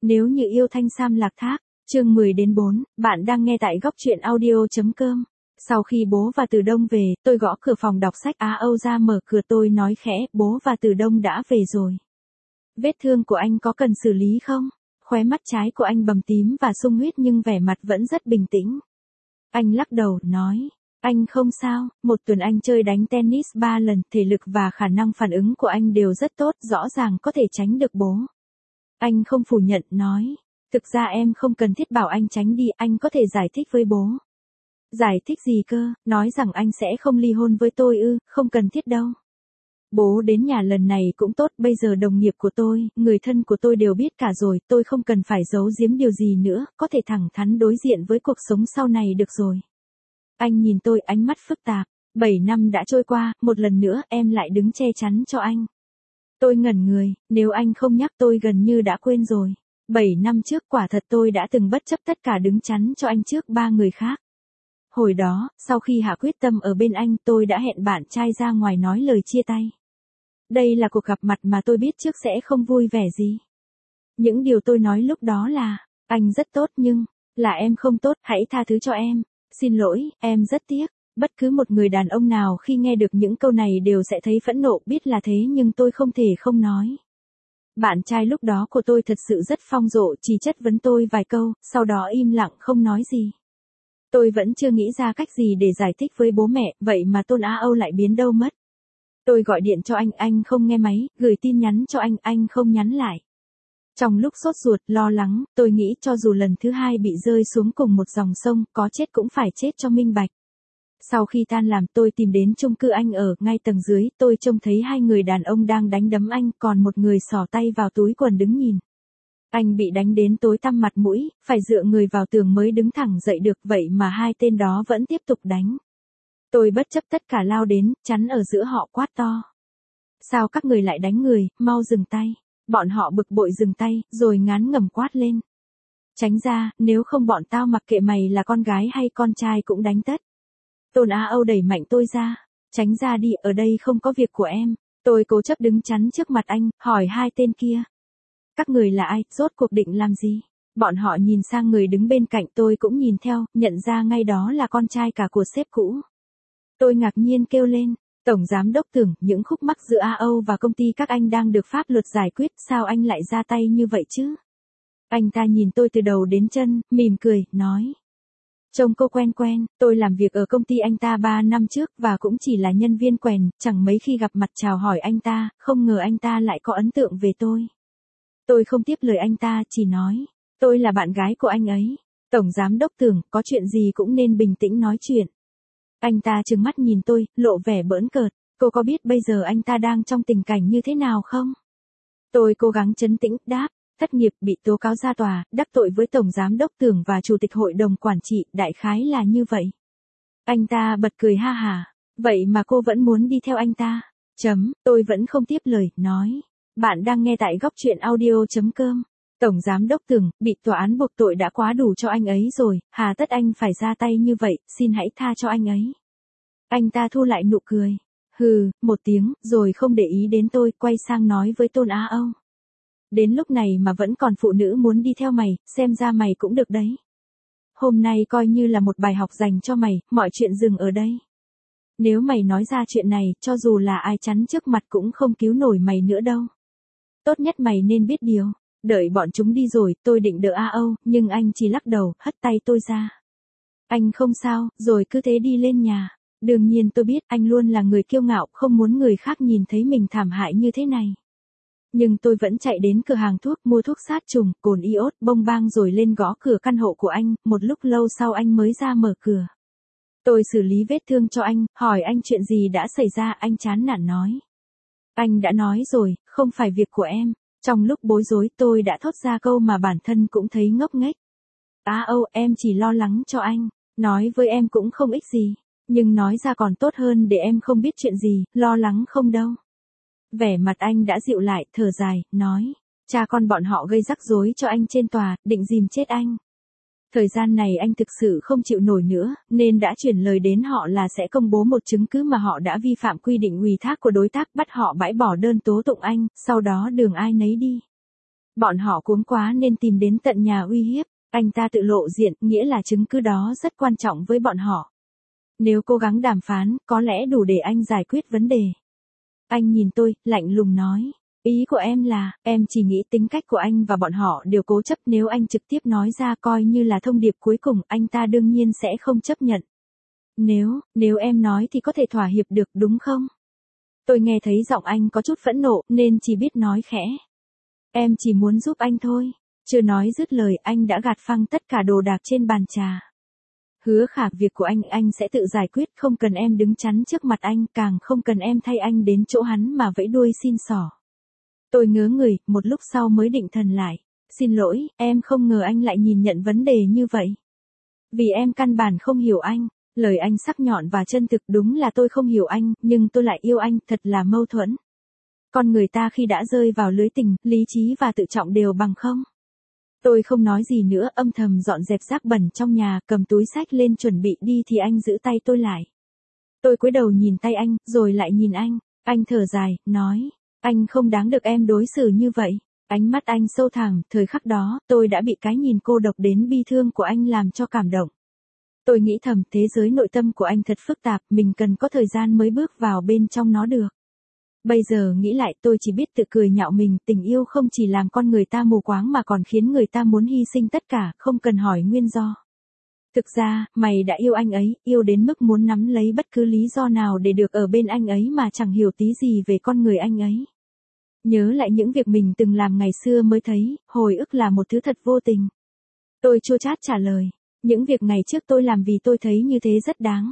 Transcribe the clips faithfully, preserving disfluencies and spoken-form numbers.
Nếu như yêu thanh sam lạc thác, chương mười đến bốn, bạn đang nghe tại góc truyện audio.com. Sau khi bố và Từ Đông về, tôi gõ cửa phòng đọc sách Á Âu ra mở cửa tôi nói khẽ, bố và Từ Đông đã về rồi. Vết thương của anh có cần xử lý không? Khóe mắt trái của anh bầm tím và sung huyết nhưng vẻ mặt vẫn rất bình tĩnh. Anh lắc đầu, nói, anh không sao, một tuần anh chơi đánh tennis ba lần, thể lực và khả năng phản ứng của anh đều rất tốt, rõ ràng có thể tránh được bố. Anh không phủ nhận, nói, thực ra em không cần thiết bảo anh tránh đi, anh có thể giải thích với bố. Giải thích gì cơ, nói rằng anh sẽ không ly hôn với tôi ư, không cần thiết đâu. Bố đến nhà lần này cũng tốt, bây giờ đồng nghiệp của tôi, người thân của tôi đều biết cả rồi, tôi không cần phải giấu giếm điều gì nữa, có thể thẳng thắn đối diện với cuộc sống sau này được rồi. Anh nhìn tôi ánh mắt phức tạp, bảy năm đã trôi qua, một lần nữa em lại đứng che chắn cho anh. Tôi ngẩn người, nếu anh không nhắc tôi gần như đã quên rồi. Bảy năm trước quả thật tôi đã từng bất chấp tất cả đứng chắn cho anh trước ba người khác. Hồi đó, sau khi hạ quyết tâm ở bên anh, tôi đã hẹn bạn trai ra ngoài nói lời chia tay. Đây là cuộc gặp mặt mà tôi biết trước sẽ không vui vẻ gì. Những điều tôi nói lúc đó là, anh rất tốt nhưng, là em không tốt, hãy tha thứ cho em. Xin lỗi, em rất tiếc. Bất cứ một người đàn ông nào khi nghe được những câu này đều sẽ thấy phẫn nộ, biết là thế nhưng tôi không thể không nói. Bạn trai lúc đó của tôi thật sự rất phong độ, chỉ chất vấn tôi vài câu, sau đó im lặng không nói gì. Tôi vẫn chưa nghĩ ra cách gì để giải thích với bố mẹ, vậy mà Tôn Á Âu lại biến đâu mất. Tôi gọi điện cho anh, anh không nghe máy, gửi tin nhắn cho anh, anh không nhắn lại. Trong lúc sốt ruột, lo lắng, tôi nghĩ cho dù lần thứ hai bị rơi xuống cùng một dòng sông, có chết cũng phải chết cho minh bạch. Sau khi tan làm tôi tìm đến chung cư anh ở, ngay tầng dưới, tôi trông thấy hai người đàn ông đang đánh đấm anh, còn một người xỏ tay vào túi quần đứng nhìn. Anh bị đánh đến tối tăm mặt mũi, phải dựa người vào tường mới đứng thẳng dậy được, vậy mà hai tên đó vẫn tiếp tục đánh. Tôi bất chấp tất cả lao đến, chắn ở giữa họ quát to. Sao các người lại đánh người, mau dừng tay. Bọn họ bực bội dừng tay, rồi ngán ngẩm quát lên. Tránh ra, nếu không bọn tao mặc kệ mày là con gái hay con trai cũng đánh tất. Tôn Á Âu đẩy mạnh tôi ra. Tránh ra đi, ở đây không có việc của em. Tôi cố chấp đứng chắn trước mặt anh, hỏi hai tên kia. Các người là ai, rốt cuộc định làm gì? Bọn họ nhìn sang người đứng bên cạnh, tôi cũng nhìn theo, nhận ra ngay đó là con trai cả của sếp cũ. Tôi ngạc nhiên kêu lên. Tổng giám đốc tưởng, những khúc mắc giữa Á Âu và công ty các anh đang được pháp luật giải quyết, sao anh lại ra tay như vậy chứ? Anh ta nhìn tôi từ đầu đến chân, mỉm cười, nói. Trông cô quen quen, tôi làm việc ở công ty anh ta ba năm trước và cũng chỉ là nhân viên quèn, chẳng mấy khi gặp mặt chào hỏi anh ta, không ngờ anh ta lại có ấn tượng về tôi. Tôi không tiếp lời anh ta, chỉ nói, tôi là bạn gái của anh ấy. Tổng giám đốc tưởng, có chuyện gì cũng nên bình tĩnh nói chuyện. Anh ta trừng mắt nhìn tôi, lộ vẻ bỡn cợt, cô có biết bây giờ anh ta đang trong tình cảnh như thế nào không? Tôi cố gắng trấn tĩnh, đáp, thất nghiệp, bị tố cáo ra tòa, đắc tội với Tổng Giám đốc Tưởng và Chủ tịch Hội đồng Quản trị, đại khái là như vậy. Anh ta bật cười ha hả, vậy mà cô vẫn muốn đi theo anh ta. Chấm, tôi vẫn không tiếp lời, nói, bạn đang nghe tại góc truyện audio.com. Tổng Giám đốc Tưởng, bị tòa án buộc tội đã quá đủ cho anh ấy rồi, hà tất anh phải ra tay như vậy, xin hãy tha cho anh ấy. Anh ta thu lại nụ cười. Hừ, một tiếng, rồi không để ý đến tôi, quay sang nói với Tôn Á Âu. Đến lúc này mà vẫn còn phụ nữ muốn đi theo mày, xem ra mày cũng được đấy. Hôm nay coi như là một bài học dành cho mày, mọi chuyện dừng ở đây. Nếu mày nói ra chuyện này, cho dù là ai chắn trước mặt cũng không cứu nổi mày nữa đâu. Tốt nhất mày nên biết điều. Đợi bọn chúng đi rồi, tôi định đỡ Á Âu, nhưng anh chỉ lắc đầu, hất tay tôi ra. Anh không sao, rồi cứ thế đi lên nhà. Đương nhiên tôi biết anh luôn là người kiêu ngạo, không muốn người khác nhìn thấy mình thảm hại như thế này. Nhưng tôi vẫn chạy đến cửa hàng thuốc mua thuốc sát trùng, cồn iốt, bông bang rồi lên gõ cửa căn hộ của anh, một lúc lâu sau anh mới ra mở cửa. Tôi xử lý vết thương cho anh, hỏi anh chuyện gì đã xảy ra, anh chán nản nói. Anh đã nói rồi, không phải việc của em. Trong lúc bối rối tôi đã thốt ra câu mà bản thân cũng thấy ngốc nghếch. Á Âu, em chỉ lo lắng cho anh, nói với em cũng không ích gì, nhưng nói ra còn tốt hơn để em không biết chuyện gì, lo lắng không đâu. Vẻ mặt anh đã dịu lại, thở dài, nói, cha con bọn họ gây rắc rối cho anh trên tòa, định dìm chết anh. Thời gian này anh thực sự không chịu nổi nữa, nên đã chuyển lời đến họ là sẽ công bố một chứng cứ mà họ đã vi phạm quy định ủy thác của đối tác, bắt họ bãi bỏ đơn tố tụng anh, sau đó đường ai nấy đi. Bọn họ cuống quá nên tìm đến tận nhà uy hiếp, anh ta tự lộ diện, nghĩa là chứng cứ đó rất quan trọng với bọn họ. Nếu cố gắng đàm phán, có lẽ đủ để anh giải quyết vấn đề. Anh nhìn tôi, lạnh lùng nói. Ý của em là, em chỉ nghĩ tính cách của anh và bọn họ đều cố chấp, nếu anh trực tiếp nói ra coi như là thông điệp cuối cùng, anh ta đương nhiên sẽ không chấp nhận. Nếu, nếu em nói thì có thể thỏa hiệp được đúng không? Tôi nghe thấy giọng anh có chút phẫn nộ, nên chỉ biết nói khẽ. Em chỉ muốn giúp anh thôi. Chưa nói dứt lời, anh đã gạt phăng tất cả đồ đạc trên bàn trà. Hứa Khả, việc của anh, anh sẽ tự giải quyết, không cần em đứng chắn trước mặt anh, càng không cần em thay anh đến chỗ hắn mà vẫy đuôi xin xỏ. Tôi ngớ người, một lúc sau mới định thần lại. Xin lỗi, em không ngờ anh lại nhìn nhận vấn đề như vậy. Vì em căn bản không hiểu anh. Lời anh sắc nhọn và chân thực, đúng là tôi không hiểu anh, nhưng tôi lại yêu anh, thật là mâu thuẫn. Con người ta khi đã rơi vào lưới tình, lý trí và tự trọng đều bằng không. Tôi không nói gì nữa, âm thầm dọn dẹp rác bẩn trong nhà, cầm túi xách lên chuẩn bị đi thì anh giữ tay tôi lại. Tôi cúi đầu nhìn tay anh, rồi lại nhìn anh. Anh thở dài, nói, anh không đáng được em đối xử như vậy. Ánh mắt anh sâu thẳm, thời khắc đó, tôi đã bị cái nhìn cô độc đến bi thương của anh làm cho cảm động. Tôi nghĩ thầm, thế giới nội tâm của anh thật phức tạp, mình cần có thời gian mới bước vào bên trong nó được. Bây giờ nghĩ lại, tôi chỉ biết tự cười nhạo mình, tình yêu không chỉ làm con người ta mù quáng mà còn khiến người ta muốn hy sinh tất cả, không cần hỏi nguyên do. Thực ra, mày đã yêu anh ấy, yêu đến mức muốn nắm lấy bất cứ lý do nào để được ở bên anh ấy mà chẳng hiểu tí gì về con người anh ấy. Nhớ lại những việc mình từng làm ngày xưa mới thấy, hồi ức là một thứ thật vô tình. Tôi chua chát trả lời, những việc ngày trước tôi làm vì tôi thấy như thế rất đáng.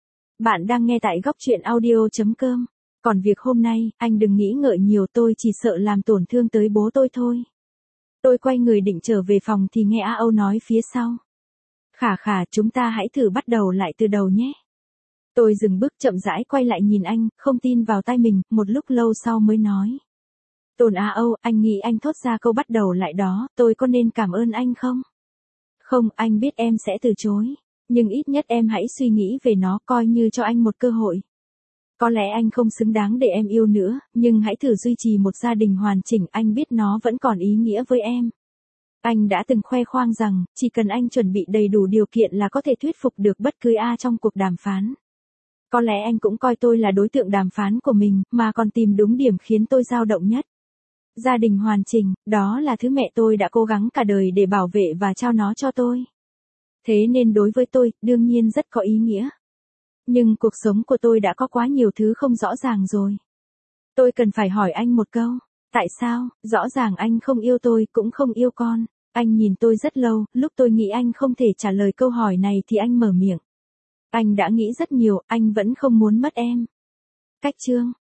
Bạn đang nghe tại góc truyện audio chấm com. Còn việc hôm nay, anh đừng nghĩ ngợi nhiều, tôi chỉ sợ làm tổn thương tới bố tôi thôi. Tôi quay người định trở về phòng thì nghe A Âu nói phía sau. Khả Khả, chúng ta hãy thử bắt đầu lại từ đầu nhé. Tôi dừng bước chậm rãi quay lại nhìn anh, không tin vào tai mình, một lúc lâu sau mới nói. Tôn A Âu, anh nghĩ anh thốt ra câu bắt đầu lại đó, tôi có nên cảm ơn anh không? Không, anh biết em sẽ từ chối. Nhưng ít nhất em hãy suy nghĩ về nó, coi như cho anh một cơ hội. Có lẽ anh không xứng đáng để em yêu nữa, nhưng hãy thử duy trì một gia đình hoàn chỉnh, anh biết nó vẫn còn ý nghĩa với em. Anh đã từng khoe khoang rằng, chỉ cần anh chuẩn bị đầy đủ điều kiện là có thể thuyết phục được bất cứ ai trong cuộc đàm phán. Có lẽ anh cũng coi tôi là đối tượng đàm phán của mình, mà còn tìm đúng điểm khiến tôi dao động nhất. Gia đình hoàn chỉnh, đó là thứ mẹ tôi đã cố gắng cả đời để bảo vệ và trao nó cho tôi. Thế nên đối với tôi, đương nhiên rất có ý nghĩa. Nhưng cuộc sống của tôi đã có quá nhiều thứ không rõ ràng rồi. Tôi cần phải hỏi anh một câu. Tại sao, rõ ràng anh không yêu tôi, cũng không yêu con. Anh nhìn tôi rất lâu, lúc tôi nghĩ anh không thể trả lời câu hỏi này thì anh mở miệng. Anh đã nghĩ rất nhiều, anh vẫn không muốn mất em. Cách chương